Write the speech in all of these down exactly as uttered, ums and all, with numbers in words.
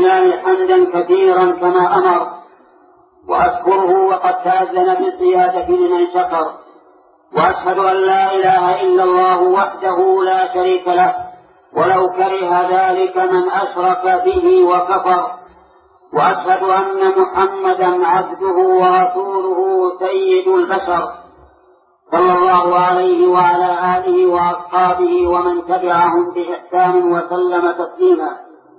لله حمدا كثيرا كما أمر، وأشكره وقد تأذن بالزيادة لمن شكر، وأشهد أن لا إله إلا الله وحده لا شريك له، ولو كره ذلك من أشرك به وكفر. وأشهد أن محمدا عبده ورسوله سيد البشر، صلى الله عليه وعلى آله وأصحابه ومن تبعهم بإحسان وسلم تسليما.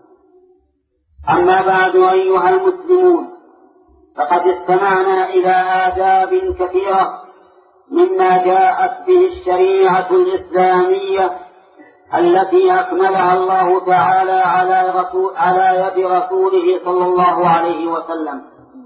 أما بعد، أيها المسلمون، فقد استمعنا إلى آداب كثيرة مما جاءت به الشريعة الإسلامية التي أكملها الله تعالى على, رسول على يد رسوله صلى الله عليه وسلم.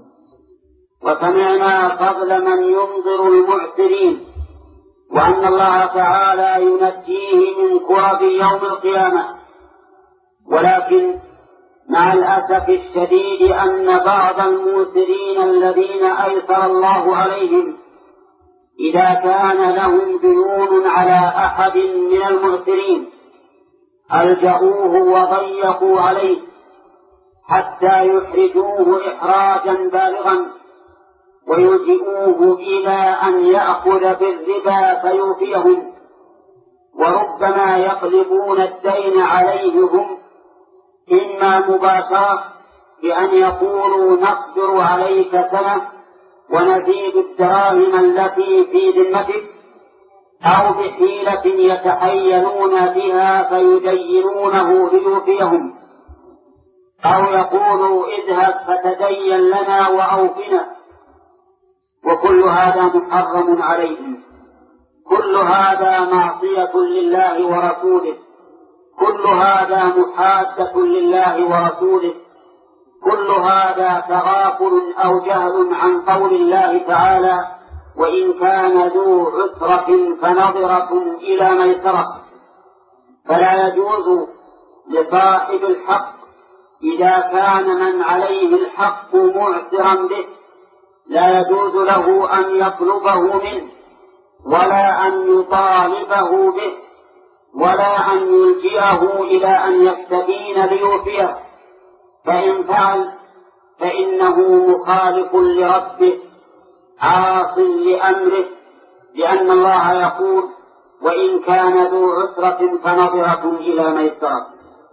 وسمعنا فضل من ينظر المعسرين، وأن الله تعالى ينجيه من كرب يوم القيامة. ولكن مع الأسف الشديد أن بعض الموسرين الذين أيسر الله عليهم إذا كان لهم ديون على أحد من المعسرين ألجأوه وضيقوا عليه حتى يحرجوه إحراجا بالغا، ويلجئوه إلى أن يأخذ بالربا فيوفيهم، وربما يقلبون الدين عليه هم، إما مباشرة بأن يقولوا نقدر عليك سنة ونزيد الدراهم التي في ذمتك، أو بحيلة يتحيلون بها فيدينونه ليوفيهم، أو يقولوا اذهب فتدين لنا وأوفنا. وكل هذا محرم عليهم، كل هذا معصية لله ورسوله، كل هذا محادة لله ورسوله، كل هذا تغافل أو جهل عن قول الله تعالى: وإن كان ذو عسرة فنظرة إلى ميسرة. فلا يجوز لصاحب الحق إذا كان من عليه الحق معسرا به، لا يجوز له أن يطلبه منه، ولا أن يطالبه به، ولا أن يلجئه إلى أن يستدين ليوفيه، فإن فعل فإنه مخالف لربه عاص لأمره، لأن الله يقول: وإن كان ذو عسرة فنظرة إلى ميسرة.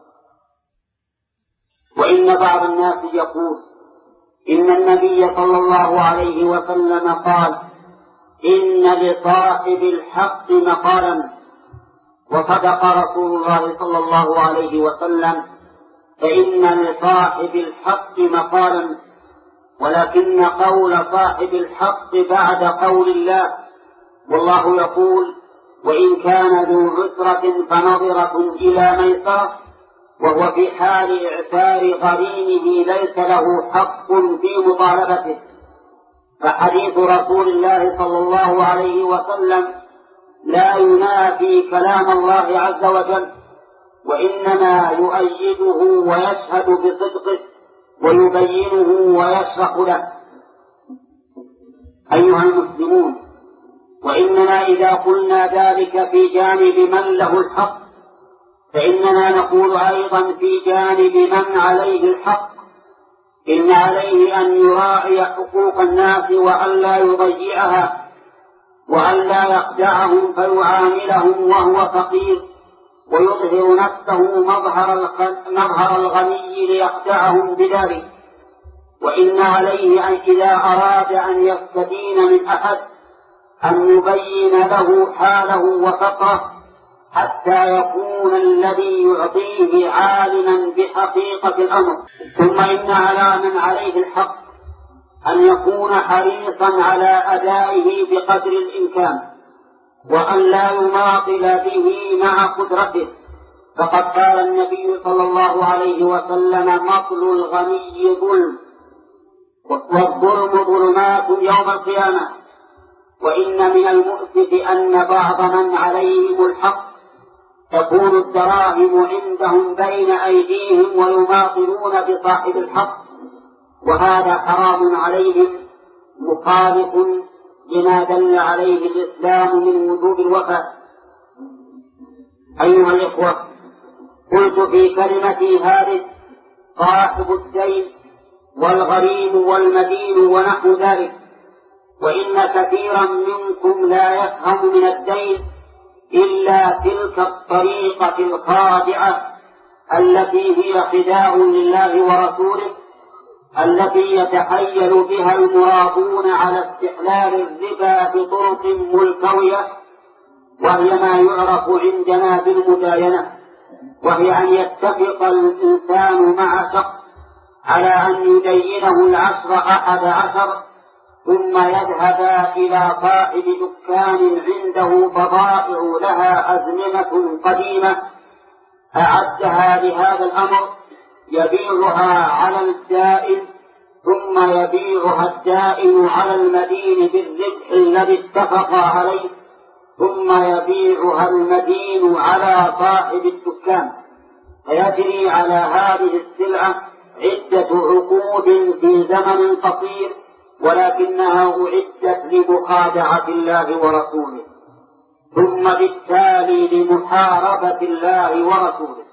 وإن بعض الناس يقول إن النبي صلى الله عليه وسلم قال: إن لصاحب الحق مقالا. وصدق رسول الله صلى الله عليه وسلم، فإن لصاحب الحق مقالا، ولكن قول صاحب الحق بعد قول الله، والله يقول: وإن كان ذو عسرة فنظرة إلى ميسرة، وهو في حال إعسار غريمه ليس له حق في مطالبته. فحديث رسول الله صلى الله عليه وسلم لا ينافي كلام الله عز وجل، وإنما يؤيده ويشهد بصدقه ويبينه ويشرح له. أيها المسلمون، وإننا إذا قلنا ذلك في جانب من له الحق، فإننا نقول أيضا في جانب من عليه الحق: إن عليه أن يراعي حقوق الناس وألا يضيعها، وألا يخدعهم فيعاملهم وهو فقير، ويظهر نفسه مظهر الغني ليخدعهم بذلك. وإن عليه أن إذا أراد أن يستدين من أحد أن يبين له حاله وفقره، حتى يكون الذي يعطيه عالما بحقيقة الأمر. ثم إن على من عليه الحق أن يكون حريصا على أدائه بقدر الإمكان، وأن لا يماطل به مع قدرته. فقد قال النبي صلى الله عليه وسلم: مطل الغني ظلم، والظلم ظلمات يوم القيامة. وإن من المؤسف أن بعض من عليهم الحق تكون الدراهم عندهم بين أيديهم ويماطلون بصاحب الحق، وهذا حرام عليهم مخالف لما دل عليه الإسلام من وجوب الوفاء. أيها الإخوة، قلت في كلمتي هذه صاحب الدين والغريم والمدين ونحو ذلك. وإن كثيرا منكم لا يفهم من الدين إلا تلك الطريقة الخادعة التي هي خداع لله ورسوله، التي يتحيل بها المرابون على استحلال الربا بطرق ملتوية، وهي ما يعرف عندنا بالمداينة، وهي أن يتفق الإنسان مع شخص على أن يدينه العشر أحد عشر، ثم يذهب إلى صاحب دكان عنده بضائع لها أزمنة قديمة أعدها لهذا الأمر، يبيعها على الدائن، ثم يبيعها الدائن على المدين بالربح الذي اتفق عليه، ثم يبيعها المدين على صاحب الدكان، فيجري على هذه السلعة عدة عقود في زمن قصير، ولكنها أعدت لمخادعة الله ورسوله، ثم بالتالي لمحاربة الله ورسوله،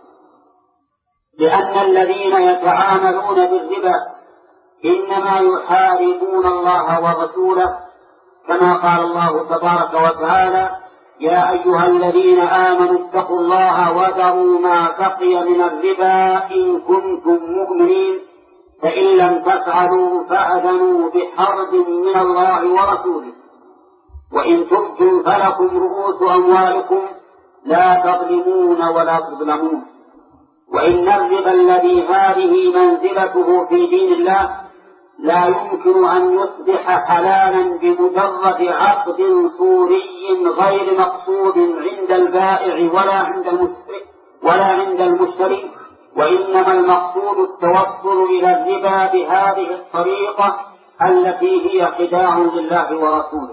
لأن الذين يتعاملون بالربا إنما يحاربون الله ورسوله، كما قال الله تبارك وتعالى: يا أيها الذين آمنوا اتقوا الله وذروا ما بقي من الربا إن كنتم مؤمنين، فإن لم تفعلوا فأذنوا بحرب من الله ورسوله، وإن تبتم فلكم رؤوس أموالكم لا تظلمون ولا تظلمون. وإن الربا الذي هذه منزلته في دين الله لا يمكن أن يصبح حلالا بمجرد عقد صوري غير مقصود عند البائع ولا عند المشتري ولا عند المشتري، وإنما المقصود التوصل إلى الربا بهذه الطريقة التي هي خداع لله ورسوله.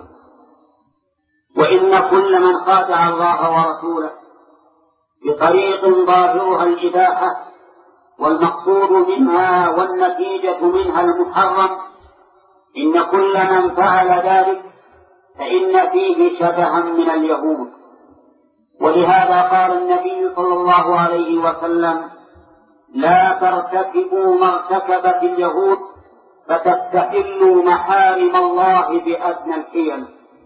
وإن كل من خادع الله ورسوله بطريق ظاهرها الإباحة والمقصود منها والنتيجة منها المحرم، إن كل من فعل ذلك فإن فيه شبها من اليهود. ولهذا قال النبي صلى الله عليه وسلم: لا ترتكبوا ما ارتكبت اليهود فتستحلوا محارم الله بأدنى الحيل.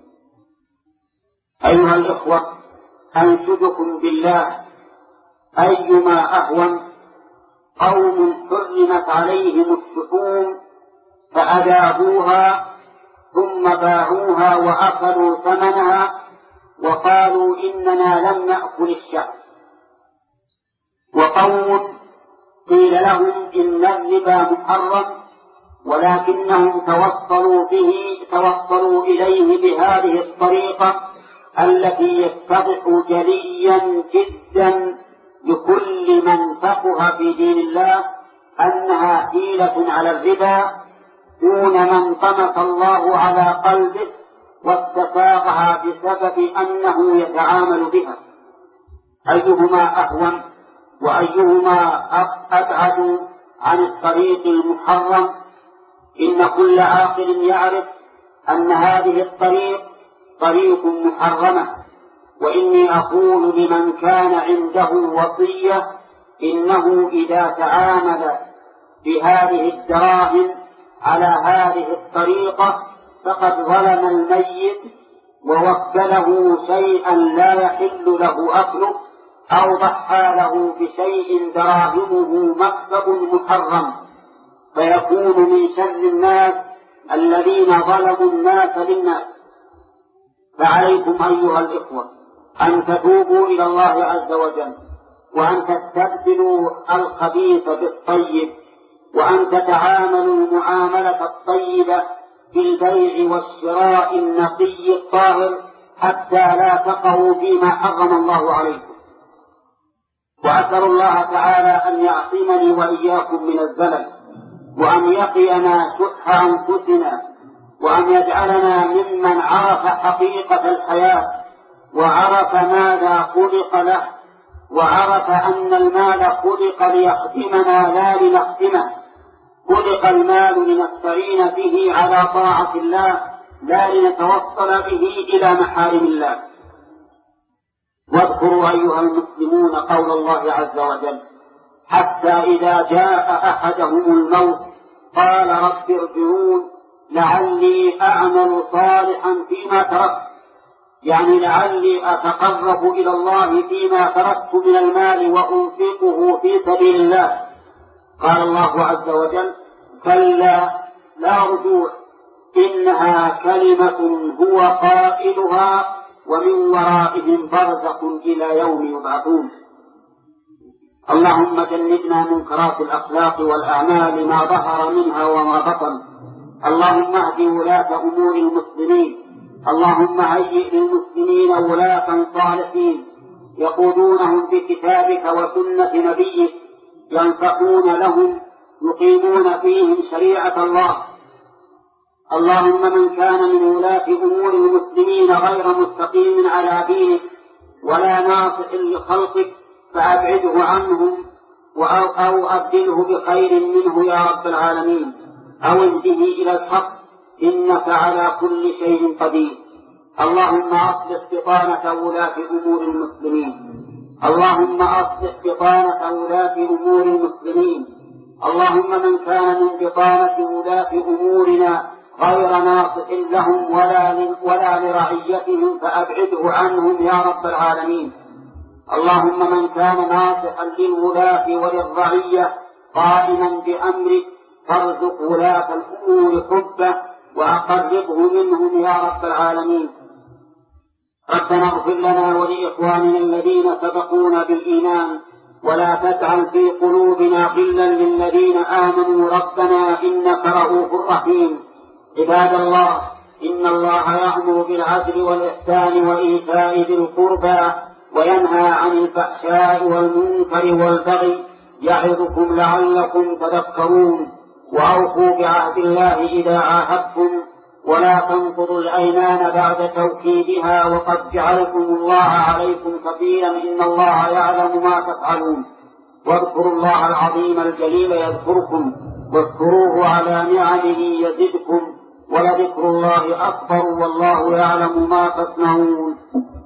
أيها الإخوة، أنشدكم بالله، أيما أهون قوم حرمت عليهم الشحوم فأذابوها ثم باعوها وأكلوا ثمنها وقالوا إننا لم نأكل الشحم، وقوم قيل لهم إن الربا محرم ولكنهم توصلوا به توصلوا إليه بهذه الطريقة التي يتضح جليا جدا لكل من فقه في دين الله أنها حيلة على الربا، دون من طمس الله على قلبه واستساغها بسبب أنه يتعامل بها. أيهما أهون وأيهما أبعد عن الطريق المحرم؟ إن كل عاقل يعرف أن هذه الطريق طريق محرمة. وإني أقول لمن كان عنده وصية إنه إذا تعامل بهذه الدراهم على هذه الطريقة فقد ظلم الميت ووكله شيئا لا يحل له أكله، أو ضحى له بشيء دراهمه مكسب محرم، فيكون من شر الناس الذين ظلموا الناس للناس. فعليكم أيها الإخوة أن تتوبوا إلى الله عز وجل، وأن تستبدلوا الخبيث بالطيب، وأن تتعاملوا المعاملة الطيبة في البيع والشراء النقي الطاهر حتى لا تقعوا فيما حرم الله عليكم. وأسأل الله تعالى أن يعصمني وإياكم من الزلل، وأن يقينا شح أنفسنا، وأن يجعلنا ممن عرف حقيقة الحياة وعرف ماذا خلق له، وعرف أن المال خلق ليخدمنا لا لنخدمه، خلق المال لنستعين به على طاعة الله لا لنتوصل به إلى محارم الله. واذكروا أيها المسلمون قول الله عز وجل: حتى إذا جاء أحدهم الموت قال رب ارجعون لعلي أعمل صالحا فيما تركت، يعني لعلي أتقرب إلى الله فيما تركت من المال وأنفقه في سبيل الله. قال الله عز وجل كلا لا رجوع إنها كلمة هو قائلها ومن ورائهم برزخ إلى يوم يبعثون. اللهم جنبنا منكرات الأخلاق والأعمال ما ظهر منها وما بطن. اللهم اهد ولاة أمور المسلمين. اللهم هيئ للمسلمين ولاة صالحين يقودونهم بكتابك وسنة نبيك، ينفقون لهم يقيمون فيهم شريعة الله. اللهم من كان من ولاة أمور المسلمين غير مستقيم على دينك ولا ناصح لخلقك فأبعده عنهم أو, أو أبدله بخير منه يا رب العالمين، أو اهده إلى الحق إنك على كل شيء قدير. اللهم أصلح بطانة ولاة أمور المسلمين. اللهم أصلح بطانة ولاة أمور المسلمين. اللهم من كان من بطانة ولاة أمورنا غير ناصح لهم ولا, ولا لرعيتهم فأبعده عنهم يا رب العالمين. اللهم من كان ناصحا للولاة وللرعية قائما بأمرك فارزق ولاة الأمور حبه وأقربه منهم يا رب العالمين. ربنا اغفر لنا ولإخواننا الذين سبقونا بالإيمان ولا تجعل في قلوبنا غلا للذين آمنوا ربنا إنك رؤوف رحيم. عباد الله، إن الله يأمر بالعدل والإحسان وإيتاء ذي القربى وينهى عن الفحشاء والمنكر والبغي يعظكم لعلكم تذكرون. وأوفوا بعهد الله إذا عاهدتم ولا تنقضوا الأيمان بعد توكيدها وقد جعلكم الله عليكم كفيلا إن الله يعلم ما تفعلون. واذكروا الله العظيم الجليل يذكركم واذكروه على نعمه يزدكم ولذكر الله أكبر والله يعلم ما تصنعون.